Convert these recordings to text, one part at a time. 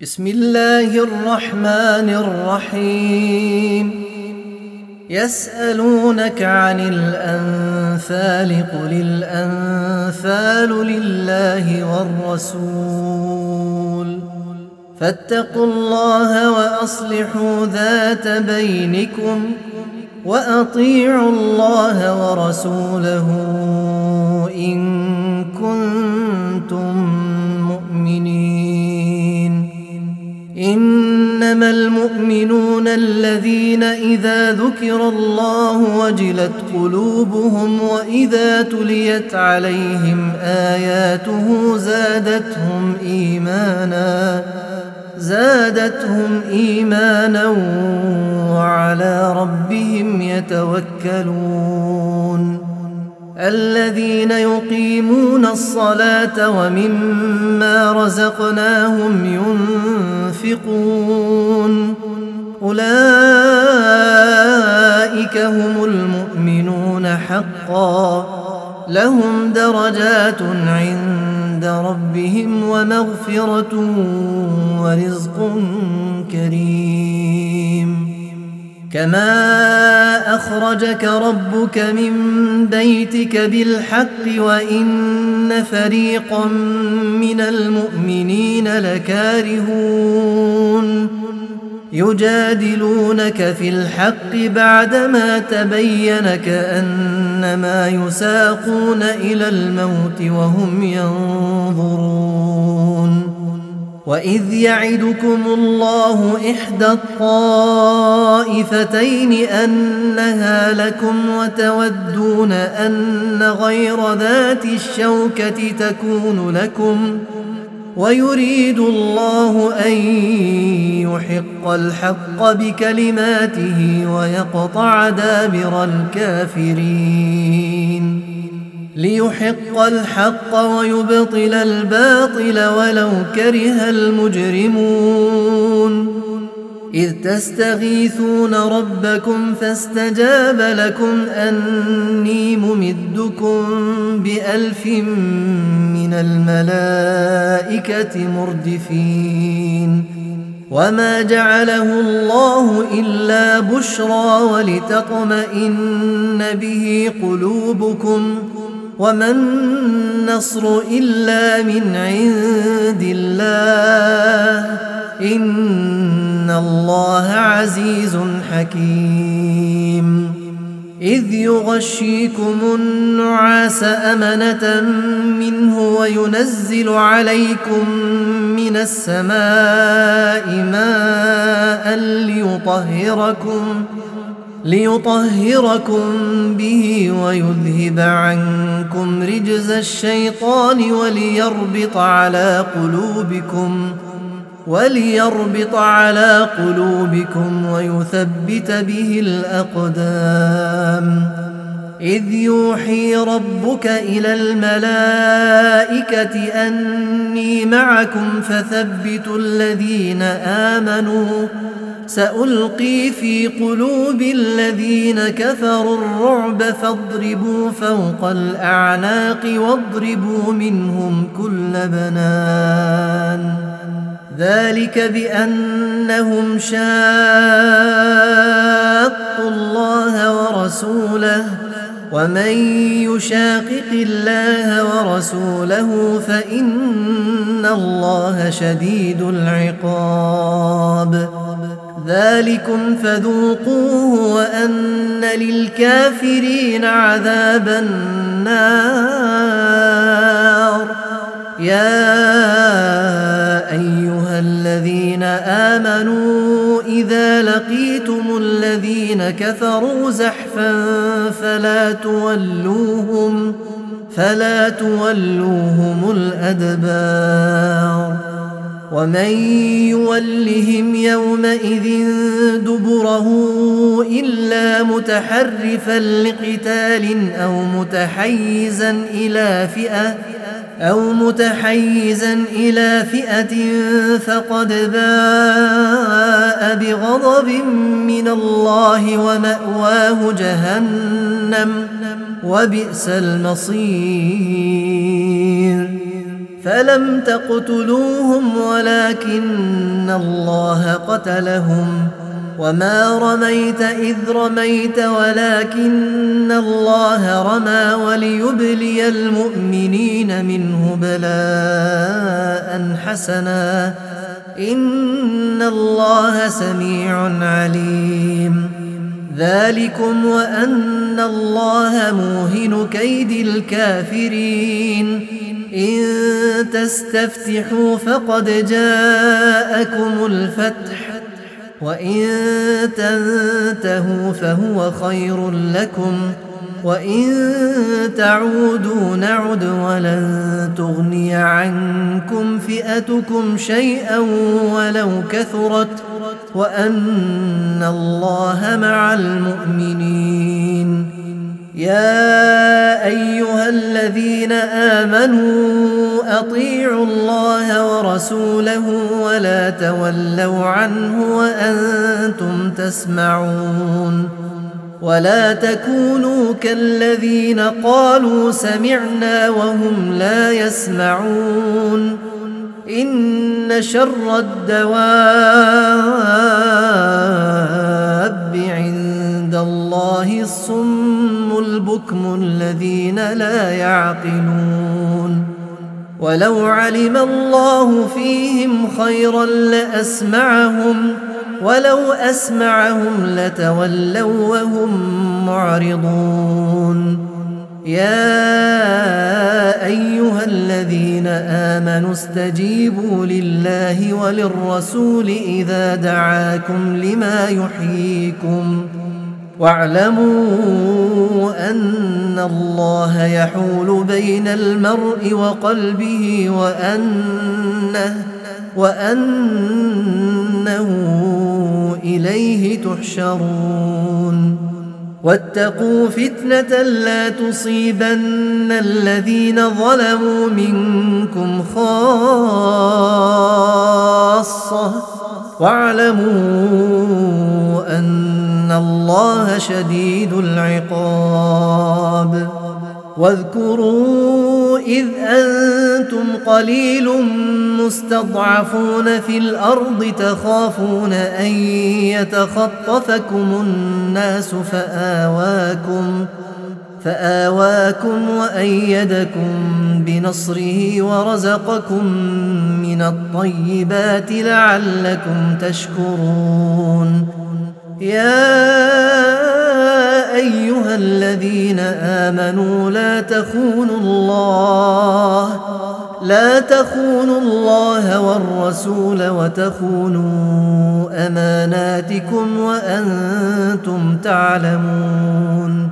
بسم الله الرحمن الرحيم. يسألونك عن الأنفال قل الأنفال لله والرسول فاتقوا الله وأصلحوا ذات بينكم وأطيعوا الله ورسوله إن كنتم مؤمنين. إنما المؤمنون الذين إذا ذكر الله وجلت قلوبهم وإذا تليت عليهم آياته زادتهم إيمانا وعلى ربهم يتوكلون. الذين يقيمون الصلاة ومما رزقناهم ينفقون أولئك هم المؤمنون حقا لهم درجات عند ربهم ومغفرة ورزق كريم. كما أخرجك ربك من بيتك بالحق وإن فريقا من المؤمنين لكارهون يجادلونك في الحق بعدما تبين كأنما يساقون إلى الموت وهم ينظرون. وإذ يعدكم الله إحدى الطائفتين أنها لكم وتودون أن غير ذات الشوكة تكون لكم ويريد الله أن يحق الحق بكلماته ويقطع دابر الكافرين. ليحق الحق ويبطل الباطل ولو كره المجرمون. إذ تستغيثون ربكم فاستجاب لكم أني ممدكم ب1000 من الملائكة مردفين. وما جعله الله إلا بشرى ولتطمئن به قلوبكم وما النصر إلا من عند الله إن الله عزيز حكيم. إذ يغشيكم النعاس أمنة منه وينزل عليكم من السماء ماء ليطهركم به ويذهب عنكم رجز الشيطان وليربط على قلوبكم ويثبت به الأقدام. إذ يوحي ربك إلى الملائكة أني معكم فثبتوا الذين آمنوا سألقي في قلوب الذين كفروا الرعب فاضربوا فوق الأعناق واضربوا منهم كل بنان. ذلك بأنهم شاقوا الله ورسوله ومن يشاقق الله ورسوله فإن الله شديد العقاب. ذلكم فذوقوه وأن للكافرين عذاب النار. يا أيها الذين آمنوا إذا لقيتم الذين كفروا زحفا فلا تولوهم الأدبار. ومن يولهم يومئذ دبره إلا متحرفا لقتال أو متحيزا إلى فئة فقد باء بغضب من الله ومأواه جهنم وبئس المصير. فلم تقتلوهم ولكن الله قتلهم وما رميت إذ رميت ولكن الله رمى وليبلي المؤمنين منه بلاء حسنا إن الله سميع عليم ذلكم وأن الله موهن كيد الكافرين إن تستفتحوا فقد جاءكم الفتح وإن تنتهوا فهو خير لكم وإن تعودوا نعد ولن تغني عنكم فئتكم شيئا ولو كثرت وأن الله مع المؤمنين يا أيها الذين آمنوا أطيعوا الله ورسوله ولا تولوا عنه وأنتم تسمعون ولا تكونوا كالذين قالوا سمعنا وهم لا يسمعون إن شر الدواب عند الله الصم البكم الذين لا يعقلون ولو علم الله فيهم خيرا لأسمعهم ولو أسمعهم لتولوا وهم معرضون يا أيها الذين آمنوا استجيبوا لله وللرسول إذا دعاكم لما يحييكم واعلموا أن الله يحول بين المرء وقلبه وأنه إليه تحشرون واتقوا فتنة لا تصيبن الذين ظلموا منكم خاصة واعلموا أن الله شديد العقاب واذكروا إذ أنتم قليل مستضعفون في الأرض تخافون أن يتخطفكم الناس فآواكم وأيدكم بنصره ورزقكم من الطيبات لعلكم تشكرون يا أيها الذين آمنوا لا تخونوا الله والرسول وتخونوا أماناتكم وأنتم تعلمون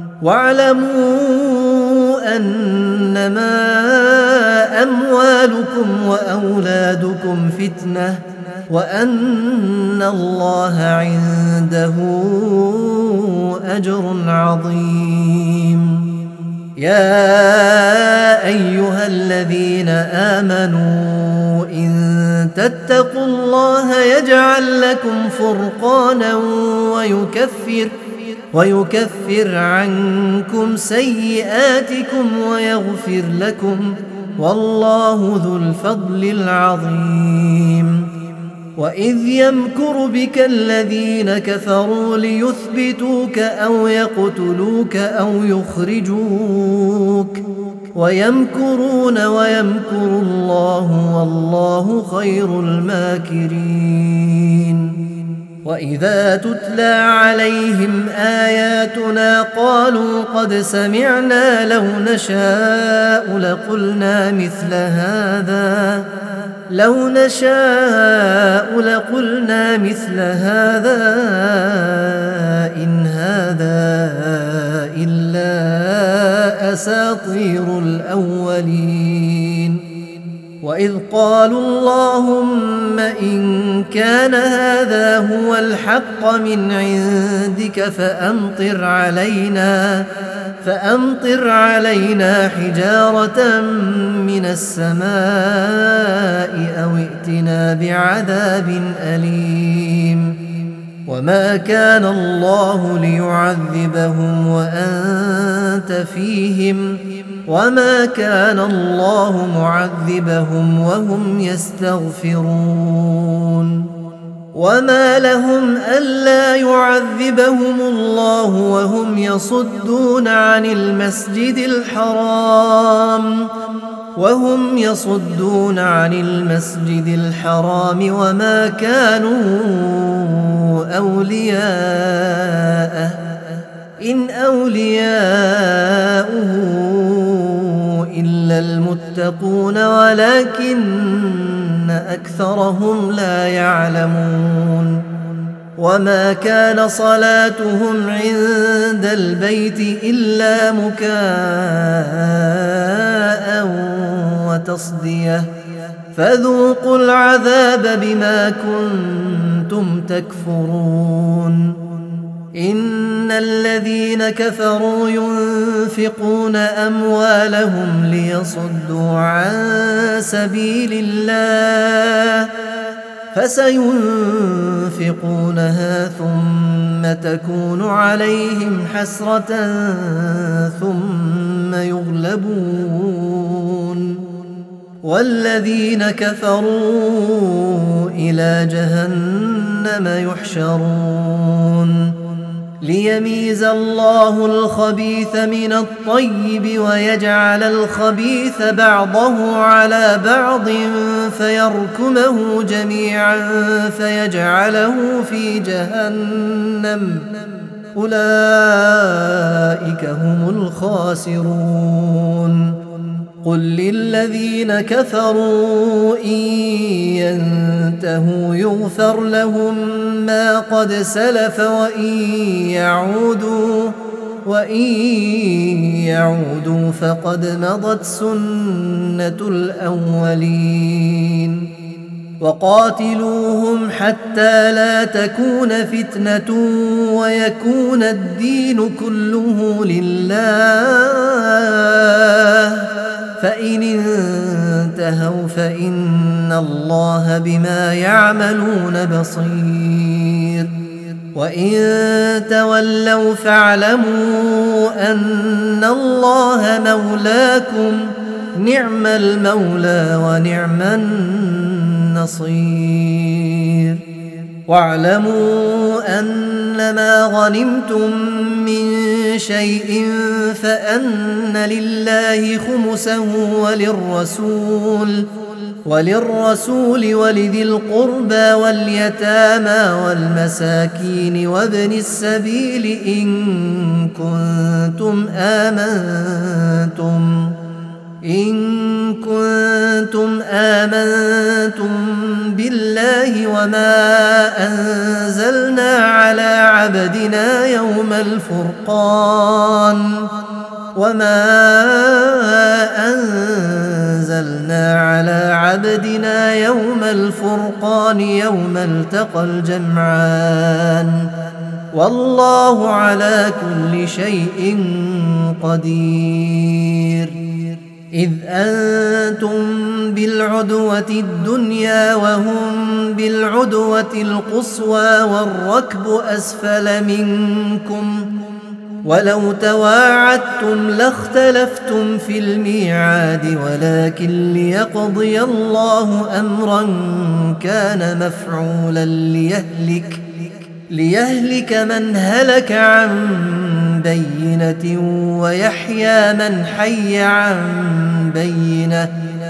واعلموا أنما أموالكم وأولادكم فتنة وأن الله عنده أجر عظيم يا أيها الذين آمنوا إن تتقوا الله يجعل لكم فرقانا ويكفر عنكم سيئاتكم ويغفر لكم والله ذو الفضل العظيم وإذ يمكر بك الذين كفروا ليثبتوك أو يقتلوك أو يخرجوك ويمكرون ويمكر الله والله خير الماكرين وإذا تتلى عليهم آياتنا قالوا قد سمعنا لو نشاء لقلنا مثل هذا إن هذا إلا أساطير الأولين وإذ قالوا اللهم إن كان هذا هو الحق من عندك فأمطر علينا حجارة من السماء أو ائتنا بعذاب أليم وما كان الله ليعذبهم وأنت فيهم وما كان الله معذبهم وهم يستغفرون وما لهم ألا يعذبهم الله وهم يصدون عن المسجد الحرام وما كانوا أولياءه إن أولياؤه إلا المتقون ولكن أكثرهم لا يعلمون وما كان صلاتهم عند البيت إلا مكاء وتصدية فذوقوا العذاب بما كنتم تكفرون إن الذين كفروا ينفقون أموالهم ليصدوا عن سبيل الله فسينفقونها ثم تكون عليهم حسرة ثم يغلبون والذين كفروا إلى جهنم يحشرون ليميز الله الخبيث من الطيب ويجعل الخبيث بعضه على بعض فيركمه جميعا فيجعله في جهنم أولئك هم الخاسرون قل للذين كفروا إن ينتهوا يغفر لهم ما قد سلف وإن يعودوا فقد مضت سنة الأولين وقاتلوهم حتى لا تكون فتنة ويكون الدين كله لله فإن انتهوا فإن الله بما يعملون بصير وإن تولوا فاعلموا أن الله مولاكم نعم المولى ونعم النصير واعلموا أنما غنمتم من شيء فأن لله خمسه وللرسول ولذي القربى واليتامى والمساكين وابن السبيل إن كنتم آمنتم بالله وما أنزلنا على عبدنا يوم الفرقان يوم التقى الجمعان والله على كل شيء قدير إذ أنتم بالعدوة الدنيا وهم بالعدوة القصوى والركب أسفل منكم ولو تواعدتم لاختلفتم في الميعاد ولكن ليقضي الله أمرا كان مفعولا ليهلك من هلك عن بينة ويحيى من حي عن بينة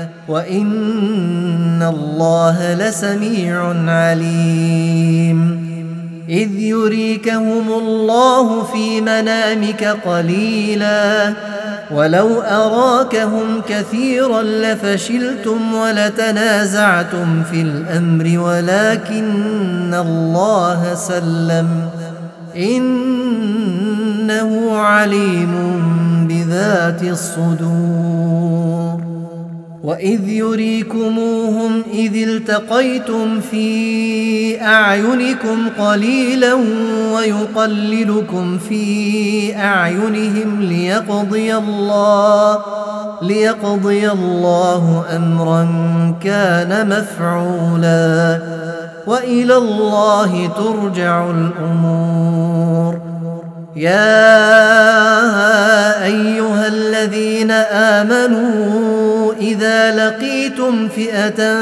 وإن الله لسميع عليم إذ يريكهم الله في منامك قليلا ولو أراكهم كثيرا لفشلتم ولتنازعتم في الأمر ولكن الله سلم إنه عليم بذات الصدور وإذ يريكموهم إذ التقيتم في أعينكم قليلا ويقللكم في أعينهم ليقضي الله أمرا كان مفعولا وإلى الله ترجع الأمور يا أيها أيها الذين آمنوا إذا لقيتم فئة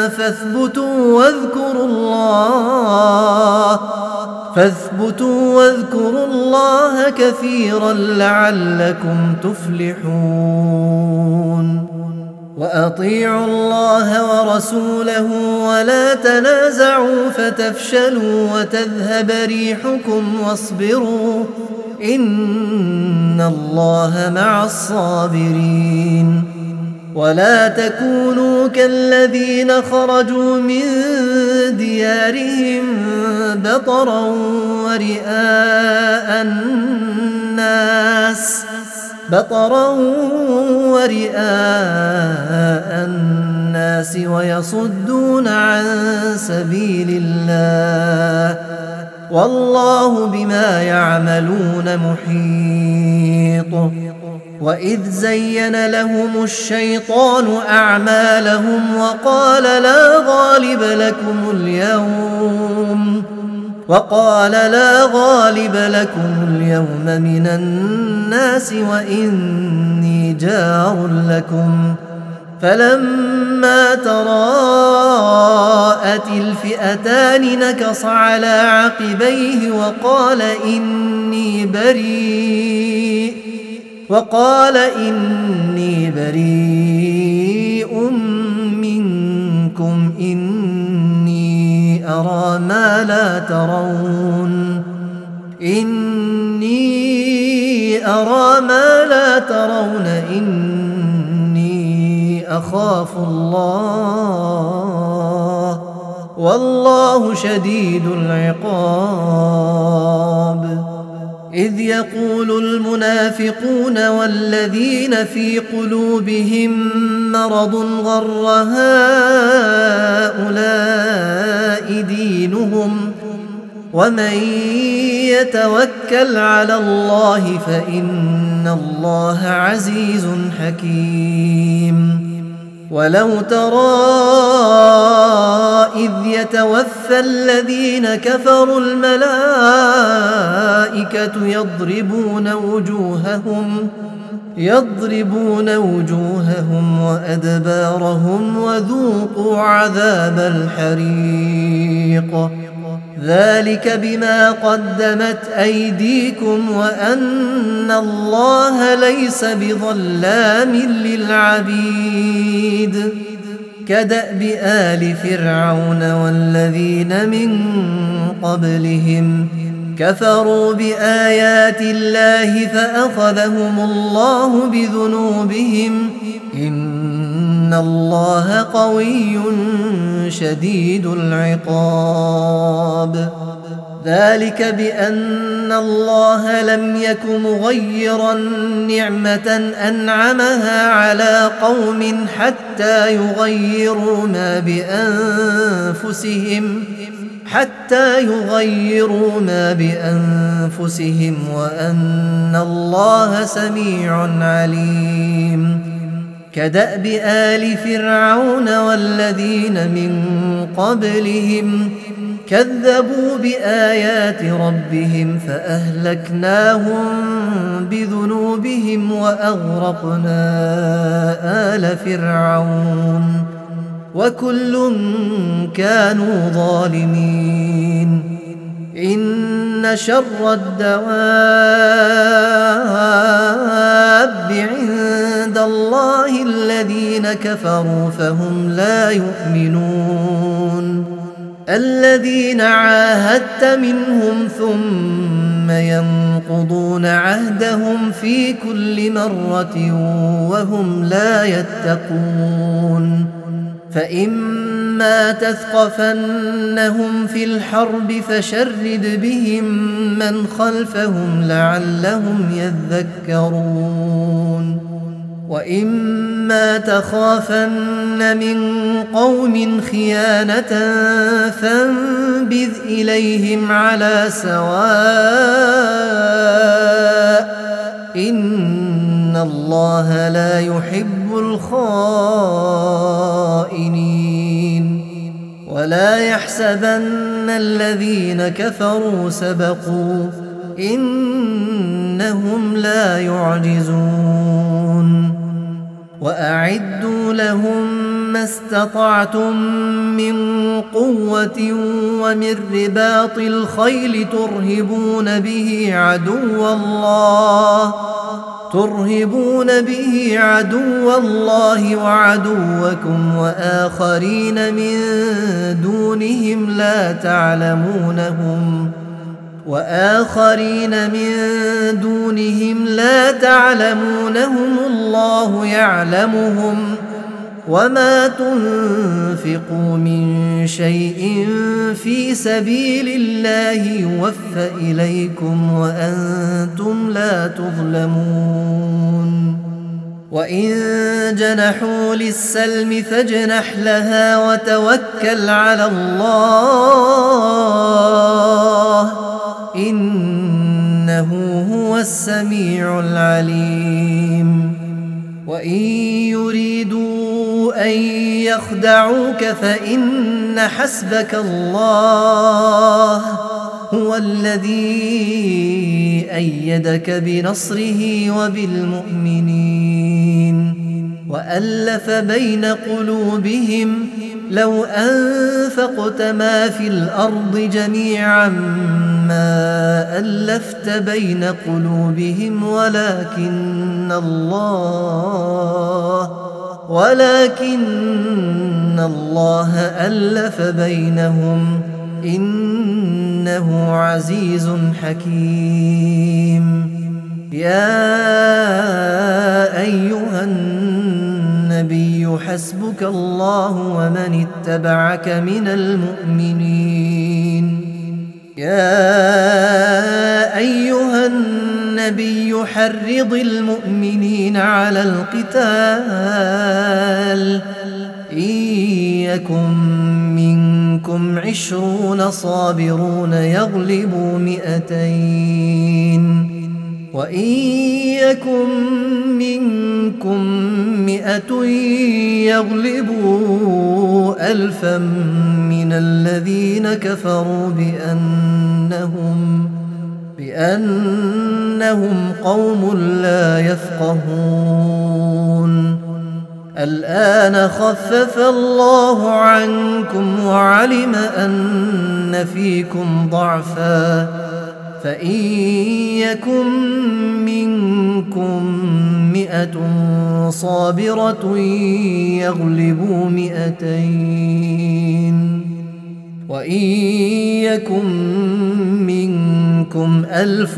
فاثبتوا واذكروا الله كثيرا لعلكم تفلحون وأطيعوا الله ورسوله ولا تنازعوا فتفشلوا وتذهب ريحكم واصبروا إن الله مع الصابرين ولا تكونوا كالذين خرجوا من ديارهم بطرا ورئاء الناس ويصدون عن سبيل الله والله بما يعملون محيط وإذ زين لهم الشيطان أعمالهم وقال لا غالب لكم اليوم من الناس وإني جار لكم فلما تراءت الفئتان نكص على عقبيه وقال إني بريء منكم إني أرى ما لا ترون إني أخاف الله والله شديد العقاب إذ يقول المنافقون والذين في قلوبهم مرض غر هؤلاء دينهم ومن يتوكل على الله فإن الله عزيز حكيم ولو ترى إذ يتوفى الذين كفروا الملائكة يضربون وجوههم وأدبارهم وذوقوا عذاب الحريق ذلك بما قدمت أيديكم وأن الله ليس بظلام للعبيد كدأب آل فرعون والذين من قبلهم كفروا بآيات الله فأخذهم الله بذنوبهم إن الله قوي شديد العقاب ذلك بأن الله لم يك مغيرا نعمة أنعمها على قوم حتى يغيروا ما بأنفسهم وأن الله سميع عليم كدأب آل فرعون والذين من قبلهم كذبوا بآيات ربهم فأهلكناهم بذنوبهم وأغرقنا آل فرعون وكل كانوا ظالمين إن شر الدواب عند الله الذين كفروا فهم لا يؤمنون الذين عاهدت منهم ثم ينقضون عهدهم في كل مرة وهم لا يتقون فإما تثقفنهم في الحرب فشرد بهم من خلفهم لعلهم يذكرون وإما تخافن من قوم خيانة فانبذ إليهم على سواء إن الله لا يحب الخائنين ولا يحسبن الذين وأعدوا لهم ما استطعتم من قوة ومن رباط الخيل ترهبون به عدو الله وعدوكم وآخرين من دونهم لا تعلمونهم الله يعلمهم وما تنفقوا من شيء في سبيل الله يوفى إليكم وأنتم لا تظلمون وإن جنحوا للسلم فاجنح لها وتوكل على الله إنه هو السميع العليم وإن يريدوا أن يخدعوك فإن حسبك الله هو الذي أيدك بنصره وبالمؤمنين وألف بين قلوبهم لو أنفقت ما في الأرض جميعا ما ألفت بين قلوبهم ولكن الله ألف بينهم إنه عزيز حكيم يا أيها النبي حسبك الله ومن اتبعك من المؤمنين يا أيها النبي حرض المؤمنين على القتال إن يكن منكم 20 صابرون يغلبوا 200 وإن يكن منكم 100 يغلبوا 1000 من الذين كفروا بأنهم قوم لا يفقهون الآن خفف الله عنكم وعلم أن فيكم ضعفا فإن يكن منكم 100 صابرة يغلبوا 200 وإن يكن منكم 1000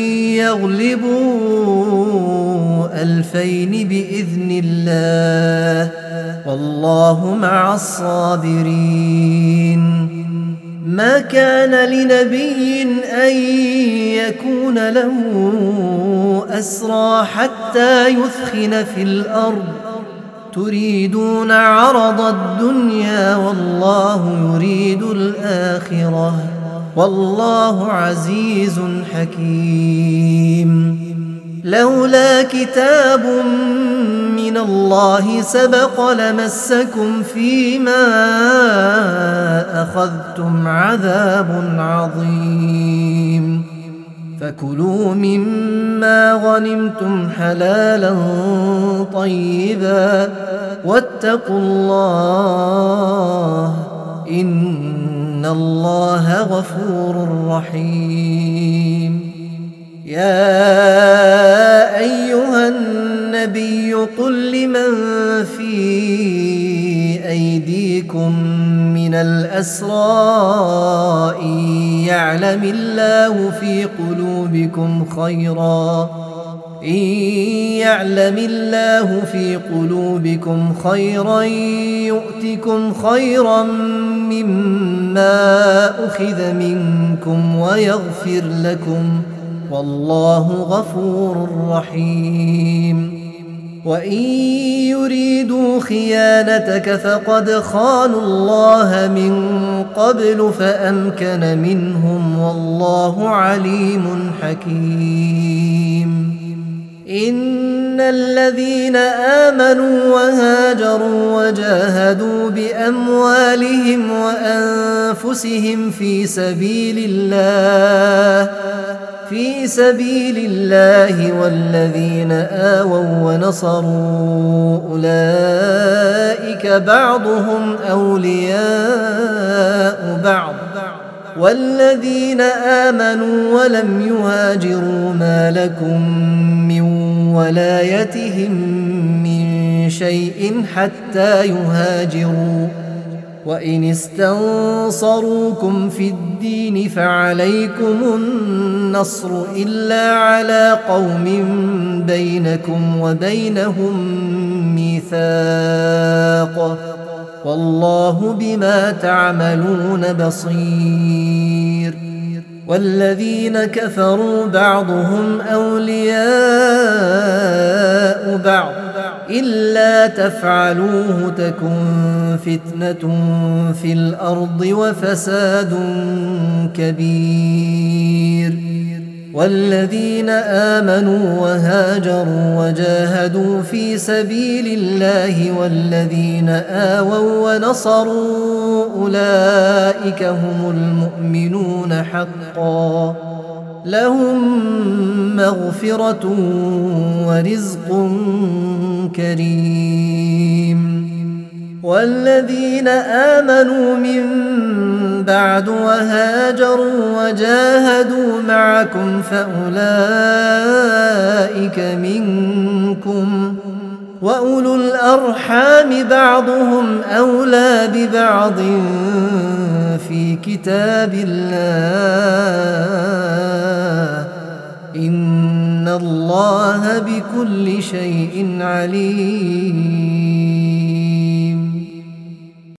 يغلبوا 2000 بإذن الله والله مع الصابرين ما كان لنبي أن يكون له أسرى حتى يثخن في الأرض تريدون عرض الدنيا والله يريد الآخرة والله عزيز حكيم لولا كتاب من الله سبق لمسكم فيما أخذتم عذاب عظيم فكلوا مما غنمتم حلالا طيبا واتقوا الله إن الله غفور رحيم يا أيها النبي قل لمن في أيديكم من الأسرى إن يعلم الله في قلوبكم خيرا يؤتكم خيرا مما أخذ منكم ويغفر لكم والله غفور رحيم وإن يريدوا خيانتك فقد خانوا الله من قبل فأمكن منهم والله عليم حكيم إن الذين آمنوا وهاجروا وجاهدوا بأموالهم وأنفسهم في سبيل الله في سبيل الله والذين آووا ونصروا أولئك بعضهم أولياء بعض والذين آمنوا ولم يهاجروا ما لكم من ولايتهم من شيء حتى يهاجروا وإن استنصروكم في الدين فعليكم النصر إلا على قوم بينكم وبينهم ميثاق والله بما تعملون بصير والذين كفروا بعضهم أولياء بعض إلا تفعلوه تكن فتنة في الأرض وفساد كبير والذين آمنوا وهاجروا وجاهدوا في سبيل الله والذين آووا ونصروا أولئك هم المؤمنون حقا لهم مغفرة ورزق كريم والذين آمنوا من بعد وهاجروا وجاهدوا معكم فأولئك منكم وأولو الأرحام بعضهم أولى ببعض في كتاب الله إن الله بكل شيء عليم